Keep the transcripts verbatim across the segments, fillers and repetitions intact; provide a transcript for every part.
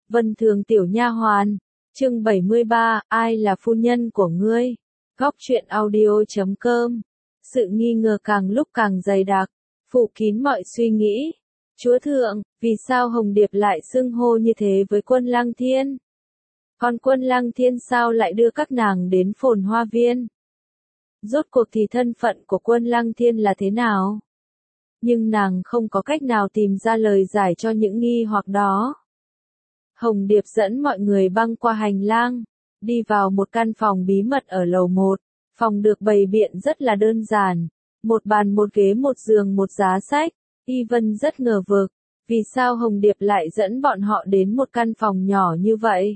Vân Thường tiểu nha hoàn, chương bảy mươi ba, ai là phu nhân của ngươi? Góc truyện audio chấm com. Sự nghi ngờ càng lúc càng dày đặc, phủ kín mọi suy nghĩ. Chúa thượng, vì sao Hồng Điệp lại xưng hô như thế với Quân Lăng Thiên? Còn Quân Lăng Thiên sao lại đưa các nàng đến Phồn Hoa Viên? Rốt cuộc thì thân phận của Quân Lăng Thiên là thế nào? Nhưng nàng không có cách nào tìm ra lời giải cho những nghi hoặc đó. Hồng Điệp dẫn mọi người băng qua hành lang, đi vào một căn phòng bí mật ở lầu một. Phòng được bày biện rất là đơn giản, một bàn một ghế một giường một giá sách. Y Vân rất ngờ vực, vì sao Hồng Điệp lại dẫn bọn họ đến một căn phòng nhỏ như vậy?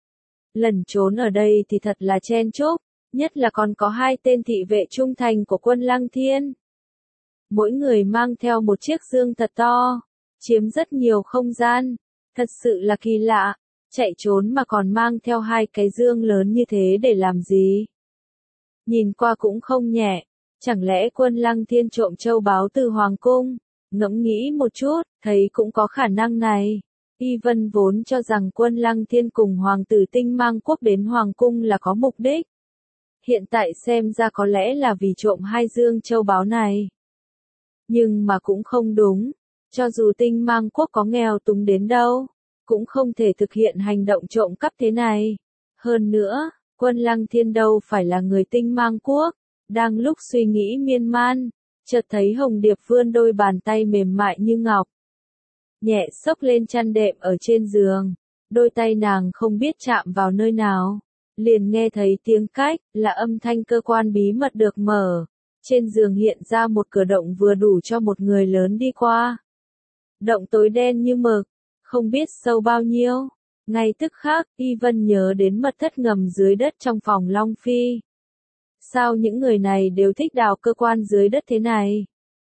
Lần trốn ở đây thì thật là chen chúc, nhất là còn có hai tên thị vệ trung thành của Quân Lăng Thiên. Mỗi người mang theo một chiếc dương thật to, chiếm rất nhiều không gian, thật sự là kỳ lạ, chạy trốn mà còn mang theo hai cái dương lớn như thế để làm gì? Nhìn qua cũng không nhẹ, chẳng lẽ Quân Lăng Thiên trộm châu báu từ Hoàng Cung? Ngẫm nghĩ một chút, thấy cũng có khả năng này. Y Vân vốn cho rằng Quân Lăng Thiên cùng Hoàng tử Tinh Mang Quốc đến Hoàng Cung là có mục đích. Hiện tại xem ra có lẽ là vì trộm hai dương châu báu này. Nhưng mà cũng không đúng, cho dù Tinh Mang Quốc có nghèo túng đến đâu, cũng không thể thực hiện hành động trộm cắp thế này. Hơn nữa, Quân Lăng Thiên đâu phải là người Tinh Mang Quốc. Đang lúc suy nghĩ miên man, chợt thấy Hồng Điệp vươn đôi bàn tay mềm mại như ngọc, nhẹ xốc lên chăn đệm ở trên giường. Đôi tay nàng không biết chạm vào nơi nào, liền nghe thấy tiếng cách, là âm thanh cơ quan bí mật được mở. Trên giường hiện ra một cửa động vừa đủ cho một người lớn đi qua. Động tối đen như mực, không biết sâu bao nhiêu. Ngay tức khắc, Y Vân nhớ đến mật thất ngầm dưới đất trong phòng Long Phi. Sao những người này đều thích đào cơ quan dưới đất thế này?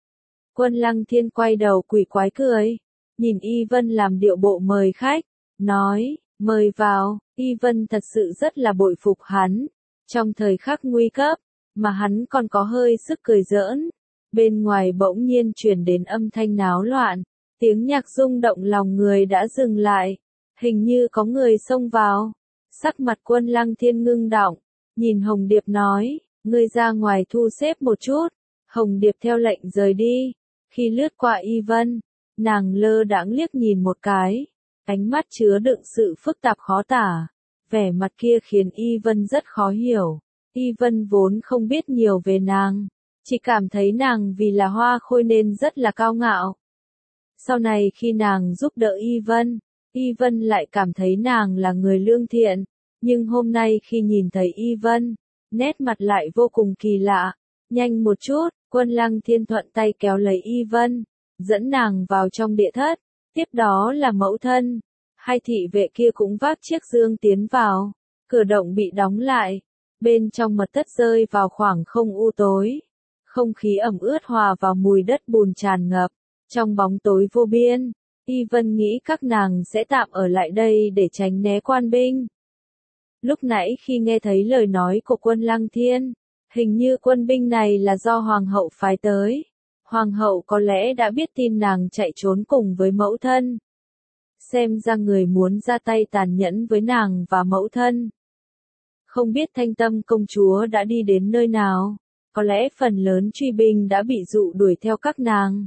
Quân Lăng Thiên quay đầu quỷ quái cười, nhìn Y Vân làm điệu bộ mời khách, nói, mời vào. Y Vân thật sự rất là bội phục hắn. Trong thời khắc nguy cấp, mà hắn còn có hơi sức cười giỡn. Bên ngoài bỗng nhiên truyền đến âm thanh náo loạn, tiếng nhạc rung động lòng người đã dừng lại, hình như có người xông vào. Sắc mặt Quân Lăng Thiên ngưng đọng, nhìn Hồng Điệp nói, ngươi ra ngoài thu xếp một chút. Hồng Điệp theo lệnh rời đi. Khi lướt qua Y Vân, nàng lơ đãng liếc nhìn một cái, ánh mắt chứa đựng sự phức tạp khó tả. Vẻ mặt kia khiến Y Vân rất khó hiểu. Y Vân vốn không biết nhiều về nàng, chỉ cảm thấy nàng vì là Hoa Khôi nên rất là cao ngạo. Sau này khi nàng giúp đỡ Y Vân, Y Vân lại cảm thấy nàng là người lương thiện, nhưng hôm nay khi nhìn thấy Y Vân, nét mặt lại vô cùng kỳ lạ. Nhanh một chút, Quân Lăng Thiên thuận tay kéo lấy Y Vân, dẫn nàng vào trong địa thất, tiếp đó là mẫu thân. Hai thị vệ kia cũng vác chiếc dương tiến vào, cửa động bị đóng lại, bên trong mật thất rơi vào khoảng không u tối. Không khí ẩm ướt hòa vào mùi đất bùn tràn ngập, trong bóng tối vô biên, Y Vân nghĩ các nàng sẽ tạm ở lại đây để tránh né quan binh. Lúc nãy khi nghe thấy lời nói của Quân Lăng Thiên, hình như quân binh này là do Hoàng hậu phái tới. Hoàng hậu có lẽ đã biết tin nàng chạy trốn cùng với mẫu thân. Xem ra người muốn ra tay tàn nhẫn với nàng và mẫu thân. Không biết Thanh Tâm công chúa đã đi đến nơi nào, có lẽ phần lớn truy binh đã bị dụ đuổi theo các nàng.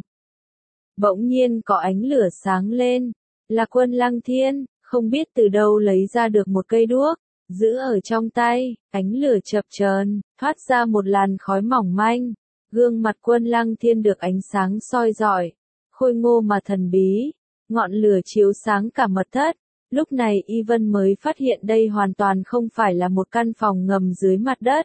Bỗng nhiên có ánh lửa sáng lên, là Quân Lăng Thiên, không biết từ đâu lấy ra được một cây đuốc, giữ ở trong tay, ánh lửa chập chờn, thoát ra một làn khói mỏng manh. Gương mặt Quân Lăng Thiên được ánh sáng soi rọi, khôi ngô mà thần bí, ngọn lửa chiếu sáng cả mật thất. Lúc này Y Vân mới phát hiện đây hoàn toàn không phải là một căn phòng ngầm dưới mặt đất,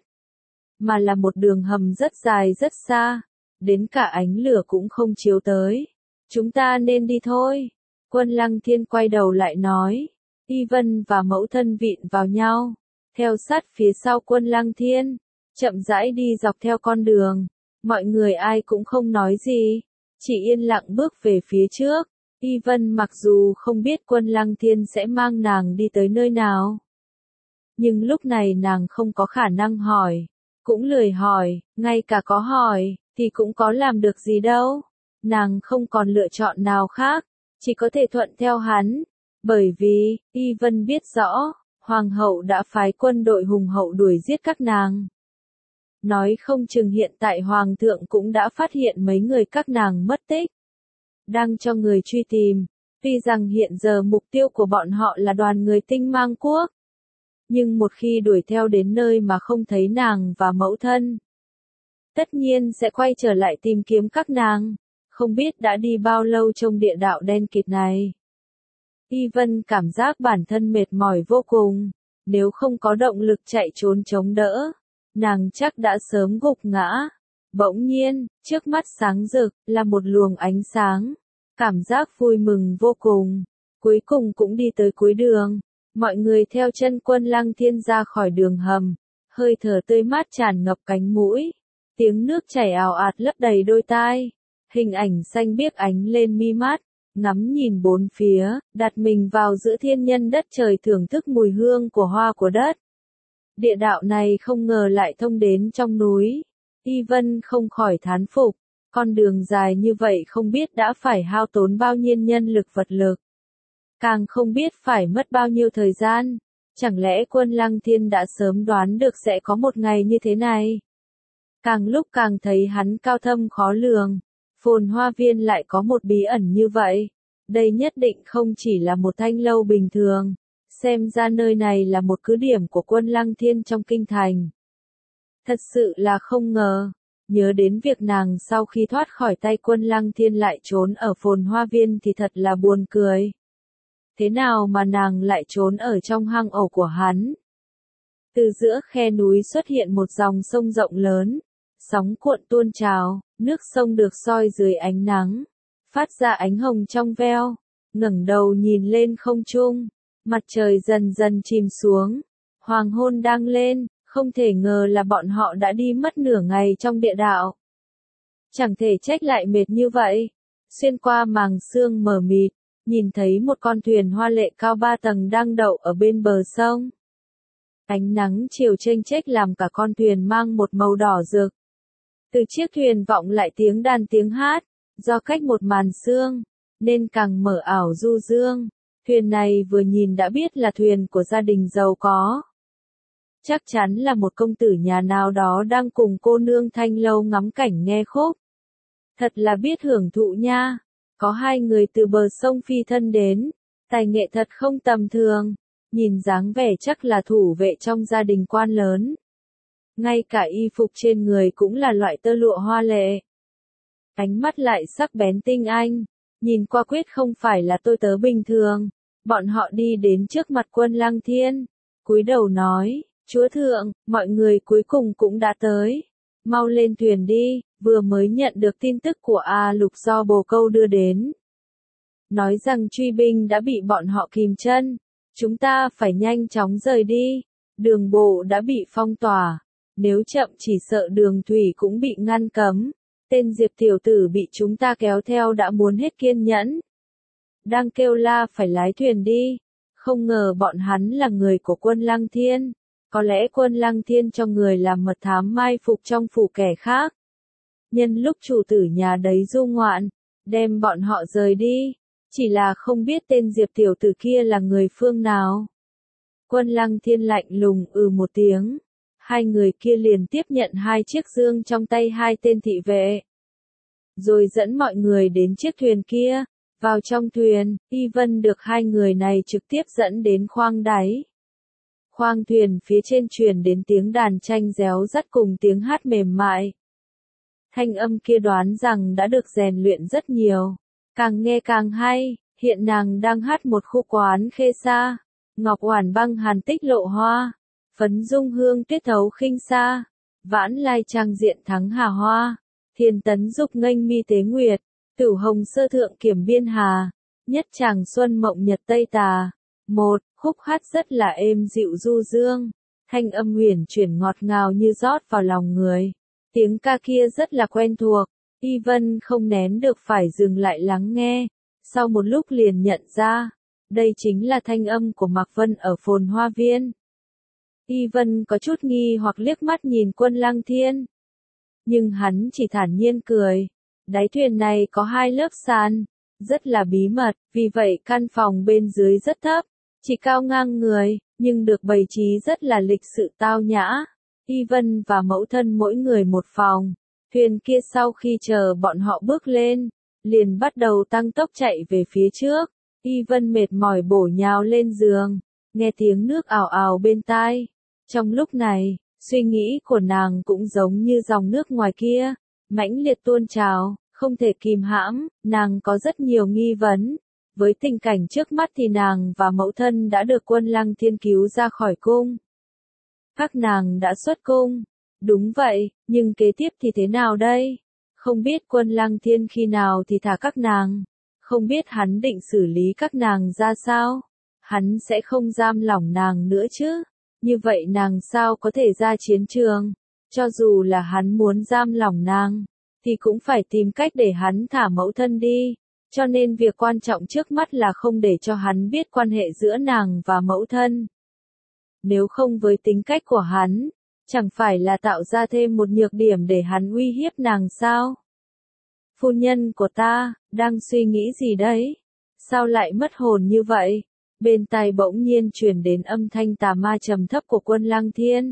mà là một đường hầm rất dài rất xa, đến cả ánh lửa cũng không chiếu tới. Chúng ta nên đi thôi. Quân Lăng Thiên quay đầu lại nói. Y Vân và mẫu thân vịn vào nhau, theo sát phía sau Quân Lăng Thiên, chậm rãi đi dọc theo con đường. Mọi người ai cũng không nói gì, chỉ yên lặng bước về phía trước. Y Vân mặc dù không biết Quân Lăng Thiên sẽ mang nàng đi tới nơi nào, nhưng lúc này nàng không có khả năng hỏi, cũng lười hỏi, ngay cả có hỏi, thì cũng có làm được gì đâu. Nàng không còn lựa chọn nào khác, chỉ có thể thuận theo hắn. Bởi vì, Y Vân biết rõ, Hoàng hậu đã phái quân đội hùng hậu đuổi giết các nàng. Nói không chừng hiện tại Hoàng thượng cũng đã phát hiện mấy người các nàng mất tích. Đang cho người truy tìm, tuy rằng hiện giờ mục tiêu của bọn họ là đoàn người Tinh Mang Quốc. Nhưng một khi đuổi theo đến nơi mà không thấy nàng và mẫu thân, tất nhiên sẽ quay trở lại tìm kiếm các nàng. Không biết đã đi bao lâu trong địa đạo đen kịt này. Y Vân cảm giác bản thân mệt mỏi vô cùng, nếu không có động lực chạy trốn chống đỡ, nàng chắc đã sớm gục ngã. Bỗng nhiên, trước mắt sáng rực, là một luồng ánh sáng, cảm giác vui mừng vô cùng, cuối cùng cũng đi tới cuối đường. Mọi người theo chân Quân Lăng Thiên ra khỏi đường hầm, hơi thở tươi mát tràn ngập cánh mũi, tiếng nước chảy ào ạt lấp đầy đôi tai, hình ảnh xanh biếc ánh lên mi mắt, ngắm nhìn bốn phía, đặt mình vào giữa thiên nhân đất trời thưởng thức mùi hương của hoa của đất. Địa đạo này không ngờ lại thông đến trong núi, Y Vân không khỏi thán phục, con đường dài như vậy không biết đã phải hao tốn bao nhiêu nhân lực vật lực. Càng không biết phải mất bao nhiêu thời gian, chẳng lẽ Quân Lăng Thiên đã sớm đoán được sẽ có một ngày như thế này. Càng lúc càng thấy hắn cao thâm khó lường, Phồn Hoa Viên lại có một bí ẩn như vậy. Đây nhất định không chỉ là một thanh lâu bình thường, xem ra nơi này là một cứ điểm của Quân Lăng Thiên trong kinh thành. Thật sự là không ngờ, nhớ đến việc nàng sau khi thoát khỏi tay Quân Lăng Thiên lại trốn ở Phồn Hoa Viên thì thật là buồn cười. Thế nào mà nàng lại trốn ở trong hang ổ của hắn? Từ giữa khe núi xuất hiện một dòng sông rộng lớn, sóng cuộn tuôn trào, nước sông được soi dưới ánh nắng, phát ra ánh hồng trong veo. Ngẩng đầu nhìn lên không trung, mặt trời dần dần chìm xuống, hoàng hôn đang lên, không thể ngờ là bọn họ đã đi mất nửa ngày trong địa đạo. Chẳng thể trách lại mệt như vậy. Xuyên qua màng sương mờ mịt, nhìn thấy một con thuyền hoa lệ cao ba tầng đang đậu ở bên bờ sông. Ánh nắng chiều chênh chếch làm cả con thuyền mang một màu đỏ rực. Từ chiếc thuyền vọng lại tiếng đàn tiếng hát, do cách một màn sương, nên càng mở ảo du dương. Thuyền này vừa nhìn đã biết là thuyền của gia đình giàu có. Chắc chắn là một công tử nhà nào đó đang cùng cô nương thanh lâu ngắm cảnh nghe khúc. Thật là biết hưởng thụ nha. Có hai người từ bờ sông phi thân đến, tài nghệ thật không tầm thường, nhìn dáng vẻ chắc là thủ vệ trong gia đình quan lớn. Ngay cả y phục trên người cũng là loại tơ lụa hoa lệ. Ánh mắt lại sắc bén tinh anh, nhìn qua quyết không phải là tôi tớ bình thường. Bọn họ đi đến trước mặt Quân Lăng Thiên, cúi đầu nói, Chúa Thượng, mọi người cuối cùng cũng đã tới. Mau lên thuyền đi, vừa mới nhận được tin tức của A Lục do bồ câu đưa đến. Nói rằng truy binh đã bị bọn họ kìm chân. Chúng ta phải nhanh chóng rời đi. Đường bộ đã bị phong tỏa. Nếu chậm chỉ sợ đường thủy cũng bị ngăn cấm. Tên Diệp tiểu tử bị chúng ta kéo theo đã muốn hết kiên nhẫn. Đang kêu la phải lái thuyền đi. Không ngờ bọn hắn là người của Quân Lăng Thiên. Có lẽ Quân Lăng Thiên cho người làm mật thám mai phục trong phủ kẻ khác. Nhân lúc chủ tử nhà đấy du ngoạn, đem bọn họ rời đi. Chỉ là không biết tên Diệp tiểu tử kia là người phương nào. Quân Lăng Thiên lạnh lùng ừ một tiếng. Hai người kia liền tiếp nhận hai chiếc dương trong tay hai tên thị vệ. Rồi dẫn mọi người đến chiếc thuyền kia. Vào trong thuyền, Y Vân được hai người này trực tiếp dẫn đến khoang đáy. Khoang thuyền phía trên truyền đến tiếng đàn tranh réo rắt cùng tiếng hát mềm mại. Thanh âm kia đoán rằng đã được rèn luyện rất nhiều. Càng nghe càng hay, hiện nàng đang hát một khúc quán khê sa. Ngọc oản băng hàn tích lộ hoa. Phấn dung hương tuyết thấu khinh xa. Vãn lai trang diện thắng hà hoa. Thiên tấn dục nghênh mi tế nguyệt. Tử hồng sơ thượng kiểm biên hà. Nhất chàng xuân mộng nhật tây tà. Một, khúc hát rất là êm dịu du dương. Thanh âm huyền chuyển ngọt ngào như rót vào lòng người. Tiếng ca kia rất là quen thuộc. Y Vân không nén được phải dừng lại lắng nghe. Sau một lúc liền nhận ra. Đây chính là thanh âm của Mạc Vân ở Phồn Hoa Viên. Y Vân có chút nghi hoặc liếc mắt nhìn Quân Lăng Thiên. Nhưng hắn chỉ thản nhiên cười. Đáy thuyền này có hai lớp sàn. rất là bí mật, vì vậy căn phòng bên dưới rất thấp, chỉ cao ngang người, nhưng được bày trí rất là lịch sự tao nhã. Y Vân và mẫu thân mỗi người một phòng, thuyền kia sau khi chờ bọn họ bước lên, liền bắt đầu tăng tốc chạy về phía trước. Y Vân mệt mỏi bổ nhào lên giường, nghe tiếng nước ào ào bên tai. Trong lúc này, suy nghĩ của nàng cũng giống như dòng nước ngoài kia, mãnh liệt tuôn trào, không thể kìm hãm, nàng có rất nhiều nghi vấn. Với tình cảnh trước mắt thì nàng và mẫu thân đã được Quân Lăng Thiên cứu ra khỏi cung. Các nàng đã xuất cung. Đúng vậy, nhưng kế tiếp thì thế nào đây? Không biết Quân Lăng Thiên khi nào thì thả các nàng. Không biết hắn định xử lý các nàng ra sao? Hắn sẽ không giam lỏng nàng nữa chứ? Như vậy nàng sao có thể ra chiến trường? Cho dù là hắn muốn giam lỏng nàng, thì cũng phải tìm cách để hắn thả mẫu thân đi. Cho nên việc quan trọng trước mắt là không để cho hắn biết quan hệ giữa nàng và mẫu thân. Nếu không với tính cách của hắn, chẳng phải là tạo ra thêm một nhược điểm để hắn uy hiếp nàng sao? Phu nhân của ta, đang suy nghĩ gì đấy? Sao lại mất hồn như vậy? Bên tai bỗng nhiên truyền đến âm thanh tà ma trầm thấp của Quân Lăng Thiên.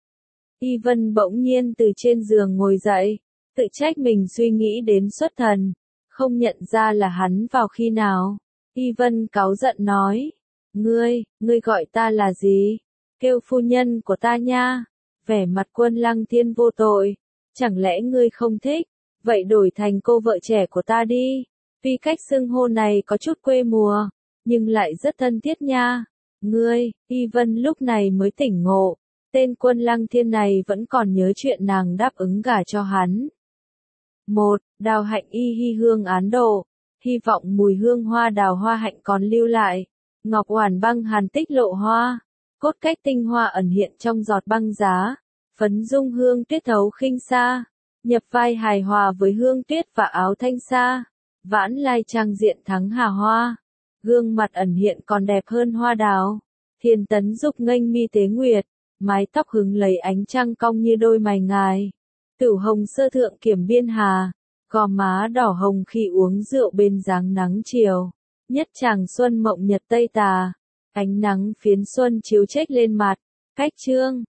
Y Vân bỗng nhiên từ trên giường ngồi dậy, tự trách mình suy nghĩ đến xuất thần, không nhận ra là hắn vào khi nào. Y Vân cáu giận nói, ngươi, ngươi gọi ta là gì? Kêu phu nhân của ta nha. Vẻ mặt Quân Lăng Thiên vô tội, chẳng lẽ ngươi không thích? Vậy đổi thành cô vợ trẻ của ta đi. Vì cách xưng hô này có chút quê mùa, nhưng lại rất thân thiết nha. Ngươi, Y Vân lúc này mới tỉnh ngộ, tên Quân Lăng Thiên này vẫn còn nhớ chuyện nàng đáp ứng gả cho hắn. Một, đào hạnh y hy hương án độ, hy vọng mùi hương hoa đào hoa hạnh còn lưu lại. Ngọc hoàn băng hàn tích lộ hoa, cốt cách tinh hoa ẩn hiện trong giọt băng giá. Phấn dung hương tuyết thấu khinh xa, nhập vai hài hòa với hương tuyết và áo thanh sa. Vãn lai trang diện thắng hà hoa, gương mặt ẩn hiện còn đẹp hơn hoa đào. Thiên tấn dục nghênh mi tế nguyệt, mái tóc hứng lấy ánh trăng cong như đôi mày ngài. Tử hồng sơ thượng kiểm biên hà, gò má đỏ hồng khi uống rượu bên dáng nắng chiều. Nhất chàng xuân mộng nhật tây tà, ánh nắng phiến xuân chiếu chếch lên mặt. Cách chương